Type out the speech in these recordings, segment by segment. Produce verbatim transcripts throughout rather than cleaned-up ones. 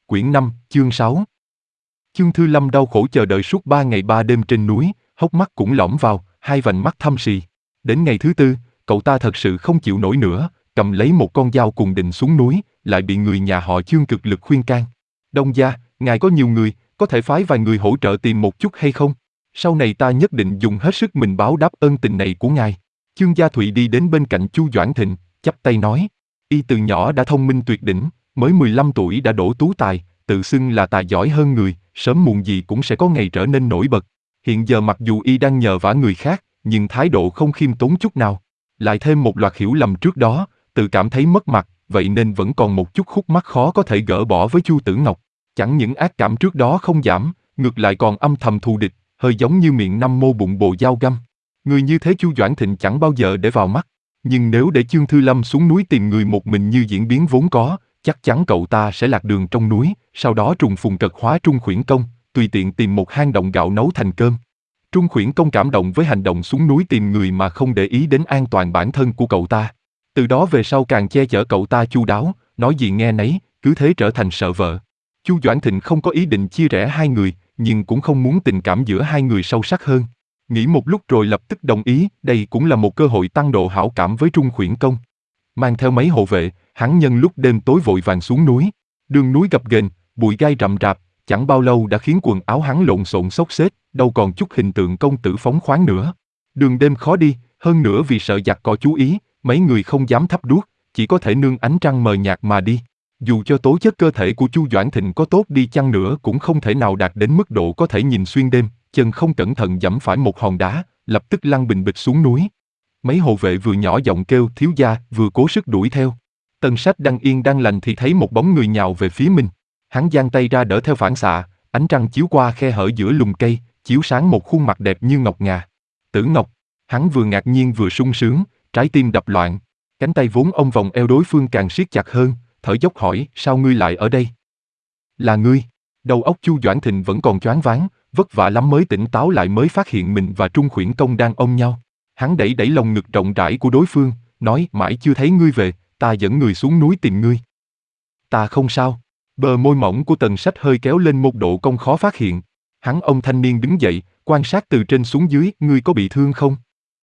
Quyển năm, chương sáu. Chương Thư Lâm đau khổ chờ đợi suốt ba ngày ba đêm trên núi, hốc mắt cũng lõm vào, hai vành mắt thâm sì. Đến ngày thứ tư, cậu ta thật sự không chịu nổi nữa, cầm lấy một con dao cùng định xuống núi, lại bị người nhà họ Chương cực lực khuyên can. Đông gia, ngài có nhiều người, có thể phái vài người hỗ trợ tìm một chút hay không? Sau này ta nhất định dùng hết sức mình báo đáp ơn tình này của ngài. Chương Gia Thụy đi đến bên cạnh Chu Doãn Thịnh, chắp tay nói, y từ nhỏ đã thông minh tuyệt đỉnh, mới mười lăm tuổi đã đỗ tú tài, tự xưng là tài giỏi hơn người, sớm muộn gì cũng sẽ có ngày trở nên nổi bật. Hiện giờ mặc dù y đang nhờ vả người khác, nhưng thái độ không khiêm tốn chút nào. Lại thêm một loạt hiểu lầm trước đó, tự cảm thấy mất mặt, vậy nên vẫn còn một chút khúc mắc khó có thể gỡ bỏ với Chu Tử Ngọc. Chẳng những ác cảm trước đó không giảm, ngược lại còn âm thầm thù địch, hơi giống như miệng năm mô bụng bồ dao găm. Người như thế Chu Doãn Thịnh chẳng bao giờ để vào mắt. Nhưng nếu để Chương Thư Lâm xuống núi tìm người một mình như diễn biến vốn có, chắc chắn cậu ta sẽ lạc đường trong núi, sau đó trùng phùng trật hóa Trung Khuyển Công, tùy tiện tìm một hang động gạo nấu thành cơm. Trung Khuyển Công cảm động với hành động xuống núi tìm người mà không để ý đến an toàn bản thân của cậu ta. Từ đó về sau càng che chở cậu ta chu đáo, nói gì nghe nấy, cứ thế trở thành sợ vợ. Chu Doãn Thịnh không có ý định chia rẽ hai người, nhưng cũng không muốn tình cảm giữa hai người sâu sắc hơn. Nghĩ một lúc rồi lập tức đồng ý, đây cũng là một cơ hội tăng độ hảo cảm với Trung Khuyển Công. Mang theo mấy hộ vệ, hắn nhân lúc đêm tối vội vàng xuống núi. Đường núi gập ghềnh, bụi gai rậm rạp, chẳng bao lâu đã khiến quần áo hắn lộn xộn xốc xếch, đâu còn chút hình tượng công tử phóng khoáng nữa. Đường đêm khó đi, hơn nữa vì sợ giặc cỏ chú ý, mấy người không dám thắp đuốc, chỉ có thể nương ánh trăng mờ nhạt mà đi. Dù cho tố chất cơ thể của Chu Doãn Thịnh có tốt đi chăng nữa cũng không thể nào đạt đến mức độ có thể nhìn xuyên đêm, chân không cẩn thận giẫm phải một hòn đá, lập tức lăn bình bịch xuống núi. Mấy hộ vệ vừa nhỏ giọng kêu thiếu gia, vừa cố sức đuổi theo. Tần Sách đang yên đang lành thì thấy một bóng người nhào về phía mình. Hắn giang tay ra đỡ theo phản xạ, ánh trăng chiếu qua khe hở giữa lùm cây, chiếu sáng một khuôn mặt đẹp như ngọc ngà. Tử Ngọc, hắn vừa ngạc nhiên vừa sung sướng, trái tim đập loạn. Cánh tay vốn ôm vòng eo đối phương càng siết chặt hơn, thở dốc hỏi, sao ngươi lại ở đây? Là ngươi. Đầu óc Chu Doãn Thịnh vẫn còn choáng váng, vất vả lắm mới tỉnh táo lại mới phát hiện mình và Trung Khuyển Công đang ôm nhau. Hắn đẩy đẩy lồng ngực rộng rãi của đối phương, nói mãi chưa thấy ngươi về, ta dẫn người xuống núi tìm ngươi. Ta không sao. Bờ môi mỏng của Tần Sách hơi kéo lên một độ cong khó phát hiện. Hắn ông thanh niên đứng dậy, quan sát từ trên xuống dưới, ngươi có bị thương không?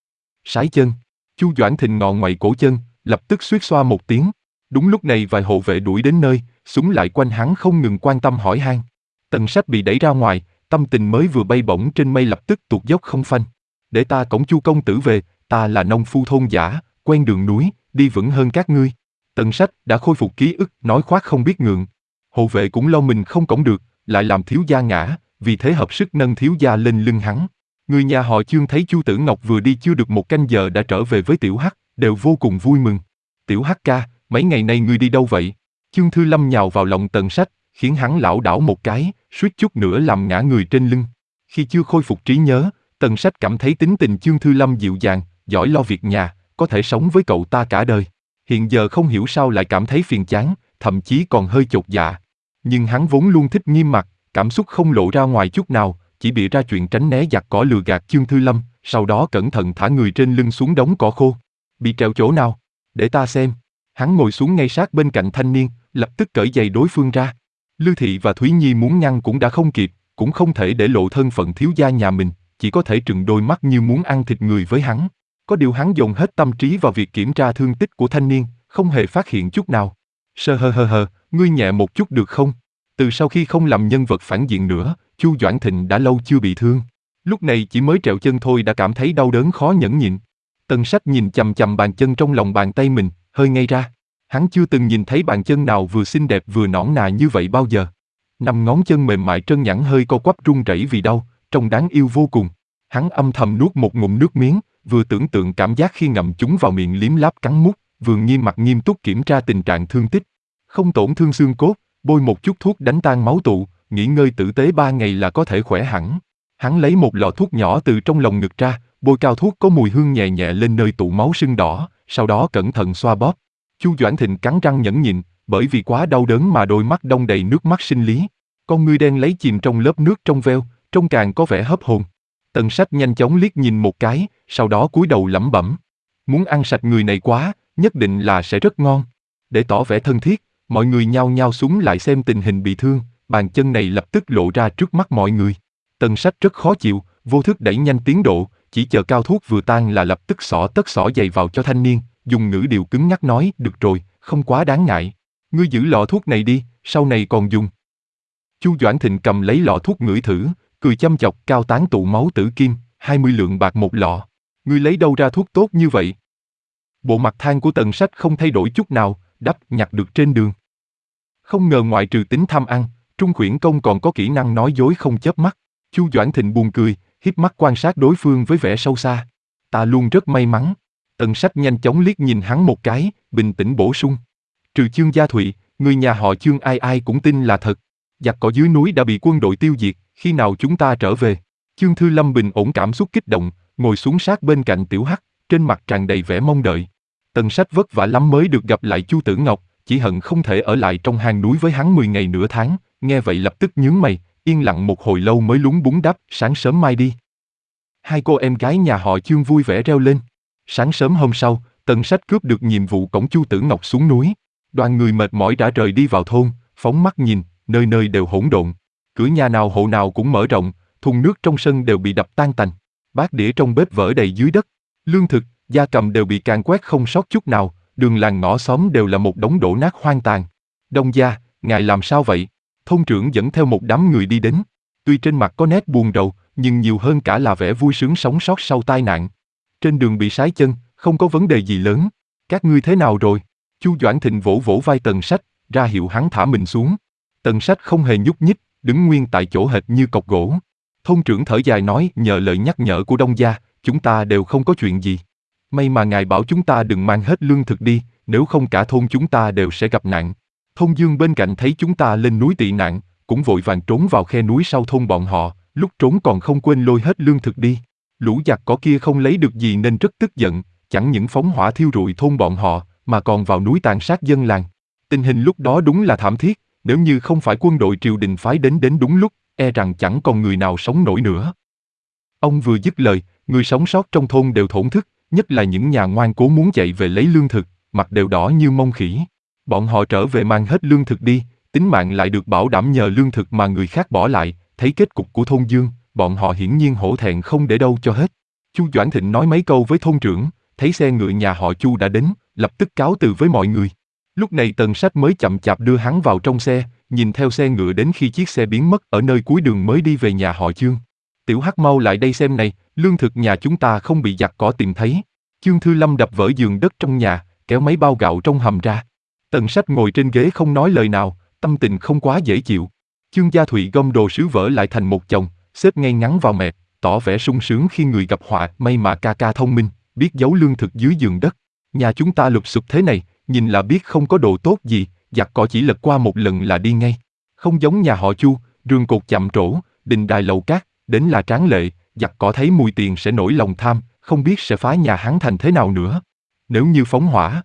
Sái chân. Chu Doãn Thịnh ngọ ngoại cổ chân, lập tức xuýt xoa một tiếng. Đúng lúc này vài hộ vệ đuổi đến nơi, súng lại quanh hắn không ngừng quan tâm hỏi han. Tần Sách bị đẩy ra ngoài, tâm tình mới vừa bay bổng trên mây lập tức tuột dốc không phanh. Để ta cõng Chu công tử về, ta là nông phu thôn dã, quen đường núi, đi vững hơn các ngươi. Tần Sách đã khôi phục ký ức, nói khoác không biết ngượng. Hộ vệ cũng lo mình không cõng được, lại làm thiếu gia ngã, vì thế hợp sức nâng thiếu gia lên lưng hắn. Người nhà họ Chương thấy Chu Tử Ngọc vừa đi chưa được một canh giờ đã trở về với Tiểu Hắc, đều vô cùng vui mừng. Tiểu Hắc ca, mấy ngày nay ngươi đi đâu vậy? Chương Thư Lâm nhào vào lòng Tần Sách, khiến hắn lảo đảo một cái, suýt chút nữa làm ngã người trên lưng. Khi chưa khôi phục trí nhớ, Tần Sách cảm thấy tính tình Chương Thư Lâm dịu dàng, giỏi lo việc nhà, có thể sống với cậu ta cả đời. Hiện giờ không hiểu sao lại cảm thấy phiền chán, thậm chí còn hơi chột dạ. Nhưng hắn vốn luôn thích nghiêm mặt, cảm xúc không lộ ra ngoài chút nào, chỉ bịa ra chuyện tránh né giặc cỏ lừa gạt Chương Thư Lâm, sau đó cẩn thận thả người trên lưng xuống đống cỏ khô. Bị treo chỗ nào? Để ta xem. Hắn ngồi xuống ngay sát bên cạnh thanh niên, lập tức cởi giày đối phương ra. Lưu Thị và Thúy Nhi muốn ngăn cũng đã không kịp, cũng không thể để lộ thân phận thiếu gia nhà mình, chỉ có thể trừng đôi mắt như muốn ăn thịt người với hắn. Có điều hắn dồn hết tâm trí vào việc kiểm tra thương tích của thanh niên, không hề phát hiện chút nào. Sơ hơ hơ hơ, ngươi nhẹ một chút được không? Từ sau khi không làm nhân vật phản diện nữa, Chu Doãn Thịnh đã lâu chưa bị thương. Lúc này chỉ mới trẹo chân thôi đã cảm thấy đau đớn khó nhẫn nhịn. Tần Sách nhìn chằm chằm bàn chân trong lòng bàn tay mình, hơi ngây ra. Hắn chưa từng nhìn thấy bàn chân nào vừa xinh đẹp vừa nõn nà như vậy bao giờ. Năm ngón chân mềm mại trơn nhẵn hơi co quắp run rẩy vì đau, trông đáng yêu vô cùng. Hắn âm thầm nuốt một ngụm nước miếng, vừa tưởng tượng cảm giác khi ngậm chúng vào miệng liếm láp cắn mút, vừa nghiêm mặt nghiêm túc kiểm tra tình trạng thương tích. Không tổn thương xương cốt, bôi một chút thuốc đánh tan máu tụ, nghỉ ngơi tử tế ba ngày là có thể khỏe hẳn. Hắn lấy một lọ thuốc nhỏ từ trong lồng ngực ra, bôi cao thuốc có mùi hương nhẹ nhẹ lên nơi tụ máu sưng đỏ, sau đó cẩn thận xoa bóp. Chu Doãn Thịnh cắn răng nhẫn nhịn, bởi vì quá đau đớn mà đôi mắt đong đầy nước mắt sinh lý. Con ngươi đen lấy chìm trong lớp nước trong veo, trông càng có vẻ hớp hồn. Tần Sách nhanh chóng liếc nhìn một cái, sau đó cúi đầu lẩm bẩm. Muốn ăn sạch người này quá, nhất định là sẽ rất ngon. Để tỏ vẻ thân thiết, Mọi người nhao nhao súng lại xem tình hình bị thương, bàn chân này lập tức lộ ra trước mắt mọi người. Tần Sách rất khó chịu, vô thức đẩy nhanh tiến độ, chỉ chờ cao thuốc vừa tan là lập tức xỏ tất xỏ giày vào cho thanh niên, dùng ngữ điệu cứng nhắc nói, được rồi, không quá đáng ngại. Ngươi giữ lọ thuốc này đi, sau này còn dùng. Chu Doãn Thịnh cầm lấy lọ thuốc ngửi thử, cười chăm chọc, cao tán tụ máu tử kim, hai mươi lượng bạc một lọ. Ngươi lấy đâu ra thuốc tốt như vậy? Bộ mặt than của Tần Sách không thay đổi chút nào, đắp, nhặt được trên đường. Không ngờ ngoại trừ tính tham ăn, Trung Khuyển Công còn có kỹ năng nói dối không chớp mắt. Chu Doãn Thịnh buồn cười, híp mắt quan sát đối phương với vẻ sâu xa. Ta luôn rất may mắn. Tần Sách nhanh chóng liếc nhìn hắn một cái, bình tĩnh bổ sung. Trừ Chương Gia Thụy, người nhà họ Chương ai ai cũng tin là thật. Giặc cỏ dưới núi đã bị quân đội tiêu diệt, khi nào chúng ta trở về? Chương Thư Lâm bình ổn cảm xúc kích động, ngồi xuống sát bên cạnh Tiểu Hắc, trên mặt tràn đầy vẻ mong đợi. Tần Sách vất vả lắm mới được gặp lại Chu Tử Ngọc, chỉ hận không thể ở lại trong hang núi với hắn mười ngày nửa tháng, nghe vậy lập tức nhướng mày, yên lặng một hồi lâu mới lúng búng đáp, sáng sớm mai đi. Hai cô em gái nhà họ Chương vui vẻ reo lên. Sáng sớm hôm sau, Tần Sách cướp được nhiệm vụ cõng Chu Tử Ngọc xuống núi. Đoàn người mệt mỏi đã rời đi vào thôn, phóng mắt nhìn, nơi nơi đều hỗn độn. Cửa nhà nào hộ nào cũng mở rộng, thùng nước trong sân đều bị đập tan tành. Bát đĩa trong bếp vỡ đầy dưới đất. Lương thực, gia cầm đều bị càn quét không sót chút nào, đường làng ngõ xóm đều là một đống đổ nát hoang tàn. Đông gia, ngài làm sao vậy? Thôn trưởng dẫn theo một đám người đi đến. Tuy trên mặt có nét buồn rầu, nhưng nhiều hơn cả là vẻ vui sướng sống sót sau tai nạn. Trên đường bị sái chân, không có vấn đề gì lớn. Các ngươi thế nào rồi? Chu Doãn Thịnh vỗ vỗ vai Tần Sách, ra hiệu hắn thả mình xuống. Tần Sách không hề nhúc nhích, đứng nguyên tại chỗ hệt như cọc gỗ. Thôn trưởng thở dài nói, nhờ lời nhắc nhở của Đông gia, chúng ta đều không có chuyện gì. May mà ngài bảo chúng ta đừng mang hết lương thực đi, nếu không cả thôn chúng ta đều sẽ gặp nạn. Thôn Dương bên cạnh thấy chúng ta lên núi tị nạn, cũng vội vàng trốn vào khe núi sau thôn bọn họ, lúc trốn còn không quên lôi hết lương thực đi. Lũ giặc cỏ kia không lấy được gì nên rất tức giận, chẳng những phóng hỏa thiêu rụi thôn bọn họ, mà còn vào núi tàn sát dân làng. Tình hình lúc đó đúng là thảm thiết, nếu như không phải quân đội triều đình phái đến đến đúng lúc, e rằng chẳng còn người nào sống nổi nữa. Ông vừa dứt lời, người sống sót trong thôn đều thổn thức, nhất là những nhà ngoan cố muốn chạy về lấy lương thực, mặt đều đỏ như mông khỉ. Bọn họ trở về mang hết lương thực đi, tính mạng lại được bảo đảm nhờ lương thực mà người khác bỏ lại, thấy kết cục của thôn Dương, bọn họ hiển nhiên hổ thẹn không để đâu cho hết. Chu Doãn Thịnh nói mấy câu với thôn trưởng, thấy xe ngựa nhà họ Chu đã đến, lập tức cáo từ với mọi người. Lúc này Tần Sách mới chậm chạp đưa hắn vào trong xe, nhìn theo xe ngựa đến khi chiếc xe biến mất ở nơi cuối đường mới đi về nhà họ Chương. Tiểu Hắc mau lại đây xem này, lương thực nhà chúng ta không bị giặc cỏ tìm thấy. Chương Thư Lâm đập vỡ giường đất trong nhà, kéo mấy bao gạo trong hầm ra. Tần Sách ngồi trên ghế không nói lời nào, tâm tình không quá dễ chịu. Chương Gia Thụy gom đồ sứ vỡ lại thành một chồng, xếp ngay ngắn vào mẹp, tỏ vẻ sung sướng khi người gặp họa. May mà ca ca thông minh, biết giấu lương thực dưới giường đất. Nhà chúng ta lụp xụp thế này, nhìn là biết không có đồ tốt gì, giặc cỏ chỉ lật qua một lần là đi ngay. Không giống nhà họ Chu, rường cột chạm trổ, đình đài lầu cát, đến là tráng lệ, giặc cỏ thấy mùi tiền sẽ nổi lòng tham, không biết sẽ phá nhà hắn thành thế nào nữa. Nếu như phóng hỏa,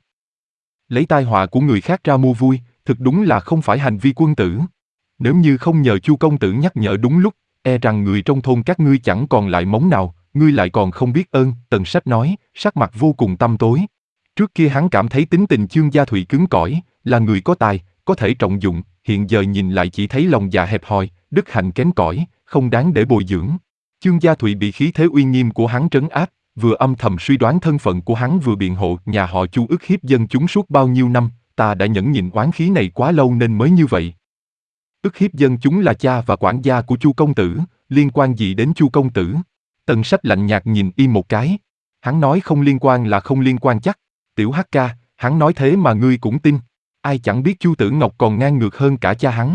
lấy tai họa của người khác ra mua vui, thực đúng là không phải hành vi quân tử. Nếu như không nhờ Chu công tử nhắc nhở đúng lúc, e rằng người trong thôn các ngươi chẳng còn lại mống nào, ngươi lại còn không biết ơn. Tần Sách nói, sắc mặt vô cùng tăm tối. Trước kia hắn cảm thấy tính tình Chương Gia Thụy cứng cỏi, là người có tài, có thể trọng dụng, hiện giờ nhìn lại chỉ thấy lòng dạ hẹp hòi, đức hạnh kém cỏi, không đáng để bồi dưỡng. Chương Gia Thụy bị khí thế uy nghiêm của hắn trấn áp, vừa âm thầm suy đoán thân phận của hắn vừa biện hộ nhà họ Chu ức hiếp dân chúng suốt bao nhiêu năm, ta đã nhẫn nhịn oán khí này quá lâu nên mới như vậy. Ức hiếp dân chúng là cha và quản gia của Chu công tử, liên quan gì đến Chu công tử? Tần Sách lạnh nhạt nhìn y một cái. Hắn nói không liên quan là không liên quan chắc. Tiểu Hắc ca, hắn nói thế mà ngươi cũng tin. Ai chẳng biết Chu Tử Ngọc còn ngang ngược hơn cả cha hắn.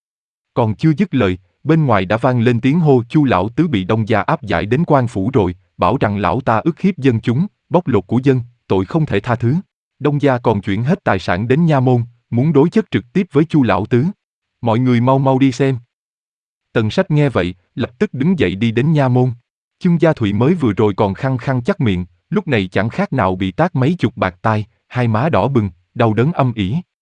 Còn chưa dứt lời, bên ngoài đã vang lên tiếng hô. Chu lão tứ bị Đông gia áp giải đến quan phủ rồi, bảo rằng lão ta ức hiếp dân chúng, bóc lột của dân, tội không thể tha thứ. Đông gia còn chuyển hết tài sản đến nha môn, muốn đối chất trực tiếp với Chu lão tứ. Mọi người mau mau đi xem. Tần Sách nghe vậy, lập tức đứng dậy đi đến nha môn. Chương Gia Thụy mới vừa rồi còn khăng khăng chắc miệng, lúc này chẳng khác nào bị tát mấy chục bạt tai, hai má đỏ bừng, đau đớn âm ỉ.